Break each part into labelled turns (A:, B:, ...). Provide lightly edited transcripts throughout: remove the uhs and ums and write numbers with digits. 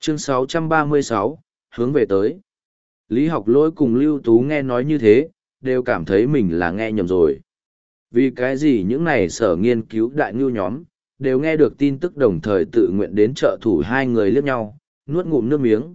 A: Chương 636, hướng về tới. Lý Học Lỗi cùng Lưu Tú nghe nói như thế, đều cảm thấy mình là nghe nhầm rồi. Vì cái gì những này sở nghiên cứu đại ngưu nhóm, đều nghe được tin tức đồng thời tự nguyện đến trợ thủ hai người liếc nhau, nuốt ngụm nước miếng,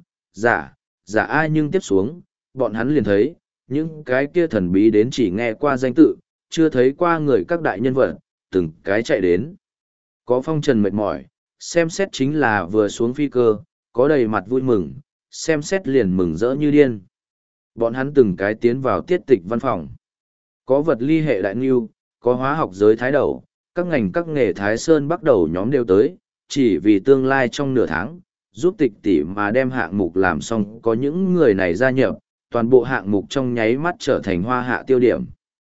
A: giả ai nhưng tiếp xuống, bọn hắn liền thấy, những cái kia thần bí đến chỉ nghe qua danh tự, chưa thấy qua người các đại nhân vật, từng cái chạy đến. Có phong trần mệt mỏi, xem xét chính là vừa xuống phi cơ, có đầy mặt vui mừng, xem xét liền mừng rỡ như điên. Bọn hắn từng cái tiến vào tiết tịch văn phòng. Có vật ly hệ đại ngưu, có hóa học giới thái đầu, các ngành các nghề Thái Sơn bắt đầu nhóm đều tới, chỉ vì tương lai trong nửa tháng, giúp tịch tỷ mà đem hạng mục làm xong có những người này gia nhập, toàn bộ hạng mục trong nháy mắt trở thành hoa hạ tiêu điểm.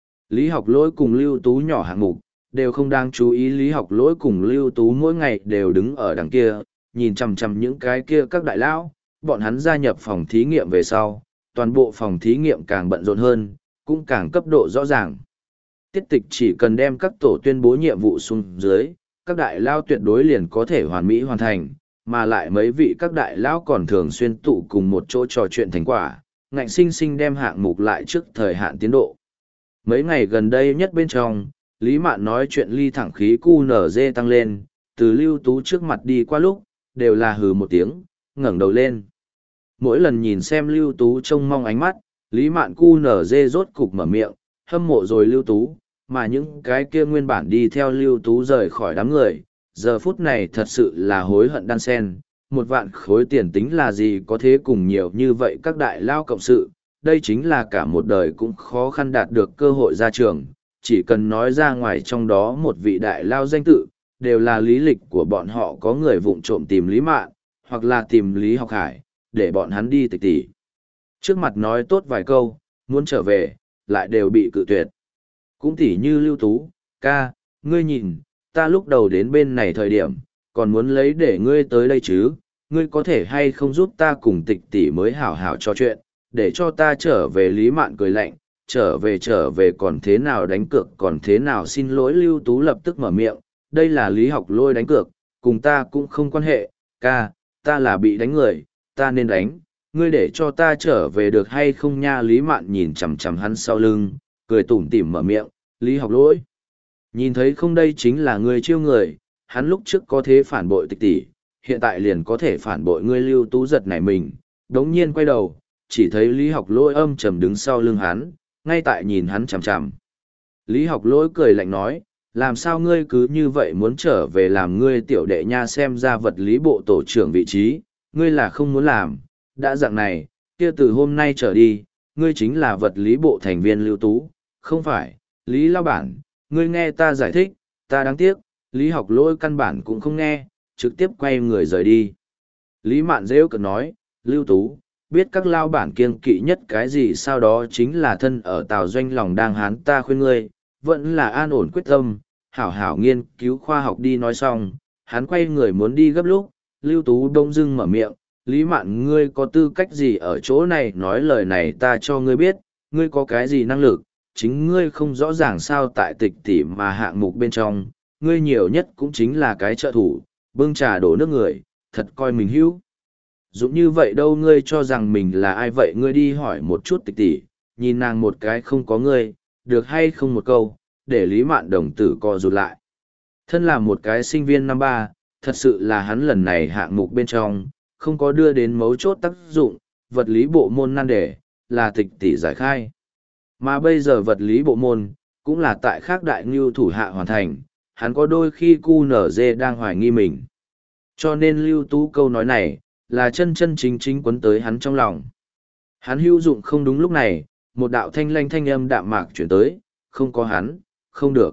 A: Lý Học Lỗi cùng Lưu Tú nhỏ hạng mục, đều không đang chú ý Lý Học Lỗi cùng Lưu Tú mỗi ngày đều đứng ở đằng kia, nhìn chằm chằm những cái kia các đại lão, bọn hắn gia nhập phòng thí nghiệm về sau, toàn bộ phòng thí nghiệm càng bận rộn hơn, cũng càng cấp độ rõ ràng. Tiết tịch chỉ cần đem các tổ tuyên bố nhiệm vụ xuống dưới, các đại lao tuyệt đối liền có thể hoàn mỹ hoàn thành, mà lại mấy vị các đại lão còn thường xuyên tụ cùng một chỗ trò chuyện thành quả, ngạnh sinh sinh đem hạng mục lại trước thời hạn tiến độ. Mấy ngày gần đây nhất bên trong, Lý Mạn nói chuyện ly thẳng khí QNZ tăng lên, từ Lưu Tú trước mặt đi qua lúc, đều là hừ một tiếng, ngẩng đầu lên. Mỗi lần nhìn xem Lưu Tú trông mong ánh mắt, Lý Mạn QNZ rốt cục mở miệng, hâm mộ rồi Lưu Tú, mà những cái kia nguyên bản đi theo Lưu Tú rời khỏi đám người, giờ phút này thật sự là hối hận đan sen, 1.000 khối tiền tính là gì có thế cùng nhiều như vậy các đại lao cộng sự, đây chính là cả một đời cũng khó khăn đạt được cơ hội ra trường, chỉ cần nói ra ngoài trong đó một vị đại lao danh tự, đều là lý lịch của bọn họ có người vụng trộm tìm Lý Mạn, hoặc là tìm Lý Học Hải, để bọn hắn đi tịch tỉ. Trước mặt nói tốt vài câu, muốn trở về, lại đều bị cự tuyệt. Cũng tỉ như Lưu Tú, ca, ngươi nhìn, ta lúc đầu đến bên này thời điểm, còn muốn lấy để ngươi tới đây chứ, ngươi có thể hay không giúp ta cùng tịch tỉ mới hảo hảo trò chuyện, để cho ta trở về. Lý Mạn cười lạnh, trở về còn thế nào đánh cược còn thế nào xin lỗi. Lưu Tú lập tức mở miệng, đây là Lý Học Lôi đánh cược, cùng ta cũng không quan hệ, ca, ta là bị đánh người, ta nên đánh, ngươi để cho ta trở về được hay không nha. Lý Mạn nhìn chằm chằm hắn sau lưng, cười tủm tỉm mở miệng, Lý Học Lỗi, nhìn thấy không, đây chính là ngươi chiêu người, hắn lúc trước có thế phản bội tịch tỷ, hiện tại liền có thể phản bội ngươi. Lưu Tú giật nảy mình, đống nhiên quay đầu, chỉ thấy Lý Học Lỗi âm trầm đứng sau lưng hắn, ngay tại nhìn hắn chằm chằm. Lý Học Lỗi cười lạnh nói, làm sao ngươi cứ như vậy muốn trở về làm ngươi tiểu đệ nha, xem ra vật lý bộ tổ trưởng vị trí, ngươi là không muốn làm, đã dạng này, kia từ hôm nay trở đi, ngươi chính là vật lý bộ thành viên Lưu Tú, không phải, Lý Lao Bản, ngươi nghe ta giải thích, ta đáng tiếc, Lý Học Lỗi căn bản cũng không nghe, trực tiếp quay người rời đi. Lý Mạn rêu cực nói, Lưu Tú, biết các lao bản kiêng kỵ nhất cái gì, sau đó chính là thân ở Tào Doanh lòng đang hán, ta khuyên ngươi, vẫn là an ổn quyết tâm, hảo hảo nghiên cứu khoa học đi. Nói xong, hắn quay người muốn đi gấp lúc, Lưu Tú đông dưng mở miệng, Lý Mạn, ngươi có tư cách gì ở chỗ này nói lời này, ta cho ngươi biết, ngươi có cái gì năng lực, chính ngươi không rõ ràng sao? Tại tịch tỉ mà hạng mục bên trong, ngươi nhiều nhất cũng chính là cái trợ thủ, bưng trà đổ nước người, thật coi mình hữu dụng như vậy đâu. Ngươi cho rằng mình là ai vậy? Ngươi đi hỏi một chút tịch tỉ, nhìn nàng một cái không có ngươi, được hay không một câu, để Lý Mạn đồng tử co rụt lại. Thân là một cái sinh viên năm ba, thật sự là hắn lần này hạng mục bên trong, không có đưa đến mấu chốt tác dụng, vật lý bộ môn nan đề, là tịch tỉ giải khai. Mà bây giờ vật lý bộ môn, cũng là tại khác đại ngưu thủ hạ hoàn thành, hắn có đôi khi QNZ đang hoài nghi mình. Cho nên Lưu Tú câu nói này, là chân chân chính chính quấn tới hắn trong lòng. Hắn hữu dụng không đúng. Lúc này, một đạo thanh lanh thanh âm đạm mạc chuyển tới, không có hắn, không được.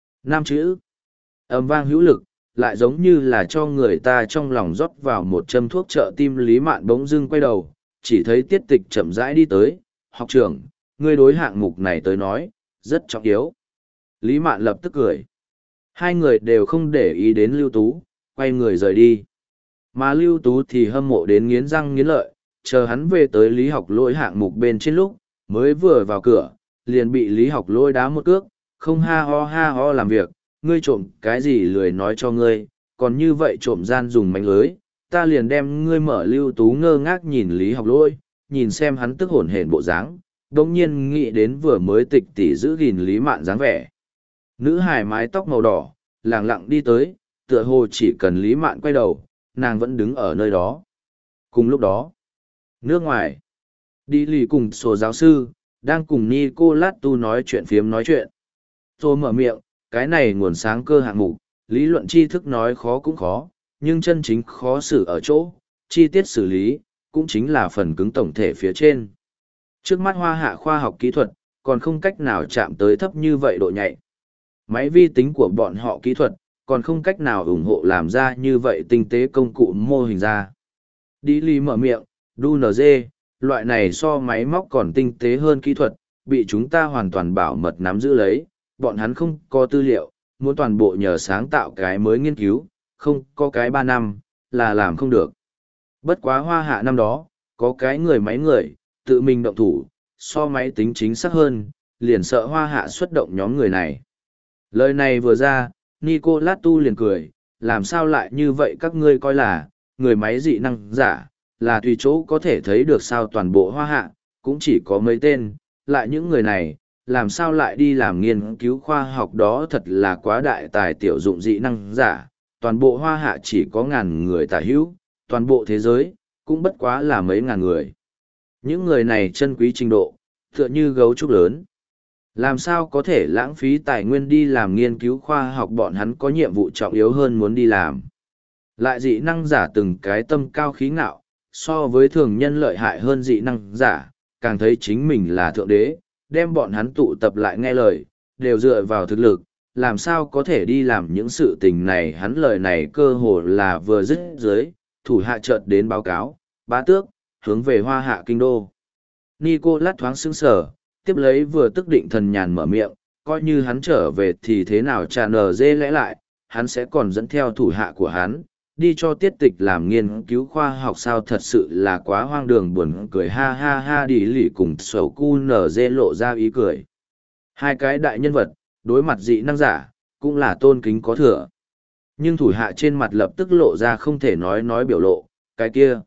A: 5 chữ, âm vang hữu lực, lại giống như là cho người ta trong lòng rót vào một châm thuốc trợ tim. Lý Mạn bỗng dưng quay đầu, chỉ thấy Tiết Tịch chậm rãi đi tới, học trưởng, ngươi đối hạng mục này tới nói, rất trọng yếu. Lý Mạn lập tức cười. Hai người đều không để ý đến Lưu Tú, quay người rời đi. Mà Lưu Tú thì hâm mộ đến nghiến răng nghiến lợi, chờ hắn về tới Lý Học Lỗi hạng mục bên trên lúc, mới vừa vào cửa, liền bị Lý Học Lỗi đá một cước, không ha ho làm việc, ngươi trộm cái gì lười nói cho ngươi, còn như vậy trộm gian dùng mánh lưới, ta liền đem ngươi mở. Lưu Tú ngơ ngác nhìn Lý Học Lỗi, nhìn xem hắn tức hổn hển bộ dáng, đồng nhiên nghĩ đến vừa mới tịch tỉ giữ gìn Lý Mạn dáng vẻ. Nữ hài mái tóc màu đỏ, lẳng lặng đi tới, tựa hồ chỉ cần Lý Mạn quay đầu, nàng vẫn đứng ở nơi đó. Cùng lúc đó, nước ngoài, đi lì cùng số giáo sư, đang cùng Nicolas Tu nói chuyện phiếm nói chuyện. Tôi mở miệng, cái này nguồn sáng cơ hạng mục, lý luận tri thức nói khó cũng khó, nhưng chân chính khó xử ở chỗ, chi tiết xử lý, cũng chính là phần cứng tổng thể phía trên. Trước mắt Hoa Hạ khoa học kỹ thuật, còn không cách nào chạm tới thấp như vậy độ nhạy. Máy vi tính của bọn họ kỹ thuật, còn không cách nào ủng hộ làm ra như vậy tinh tế công cụ mô hình ra. Đi lì mở miệng, DUNG, loại này so máy móc còn tinh tế hơn kỹ thuật, bị chúng ta hoàn toàn bảo mật nắm giữ lấy, bọn hắn không có tư liệu, muốn toàn bộ nhờ sáng tạo cái mới nghiên cứu, không có cái 3 năm, là làm không được. Bất quá Hoa Hạ năm đó, có cái người máy người, tự mình động thủ, so máy tính chính xác hơn, liền sợ Hoa Hạ xuất động nhóm người này. Lời này vừa ra, Nicolas Tu liền cười, làm sao lại như vậy các ngươi coi là, người máy dị năng giả, là tùy chỗ có thể thấy được sao toàn bộ Hoa Hạ, cũng chỉ có mấy tên, lại những người này, làm sao lại đi làm nghiên cứu khoa học đó thật là quá đại tài tiểu dụng dị năng giả, toàn bộ Hoa Hạ chỉ có ngàn người tả hữu, toàn bộ thế giới, cũng bất quá là mấy ngàn người. Những người này chân quý trình độ, tựa như gấu trúc lớn. Làm sao có thể lãng phí tài nguyên đi làm nghiên cứu khoa học, bọn hắn có nhiệm vụ trọng yếu hơn muốn đi làm. Lại dị năng giả từng cái tâm cao khí ngạo, so với thường nhân lợi hại hơn dị năng giả, càng thấy chính mình là thượng đế, đem bọn hắn tụ tập lại nghe lời, đều dựa vào thực lực, làm sao có thể đi làm những sự tình này. Hắn lời này cơ hồ là vừa dứt dưới, thủ hạ chợt đến báo cáo, bá tước, hướng về Hoa Hạ kinh đô. Nicolas thoáng sững sờ, tiếp lấy vừa tức định thần nhàn mở miệng, coi như hắn trở về thì thế nào trà nở dê lẽ lại, hắn sẽ còn dẫn theo thủ hạ của hắn, đi cho tiết tịch làm nghiên cứu khoa học sao, thật sự là quá hoang đường buồn cười. Ha ha ha, đi lì cùng sầu cu nở dê lộ ra ý cười. Hai cái đại nhân vật, đối mặt dị năng giả, cũng là tôn kính có thừa. Nhưng thủ hạ trên mặt lập tức lộ ra không thể nói biểu lộ, cái kia.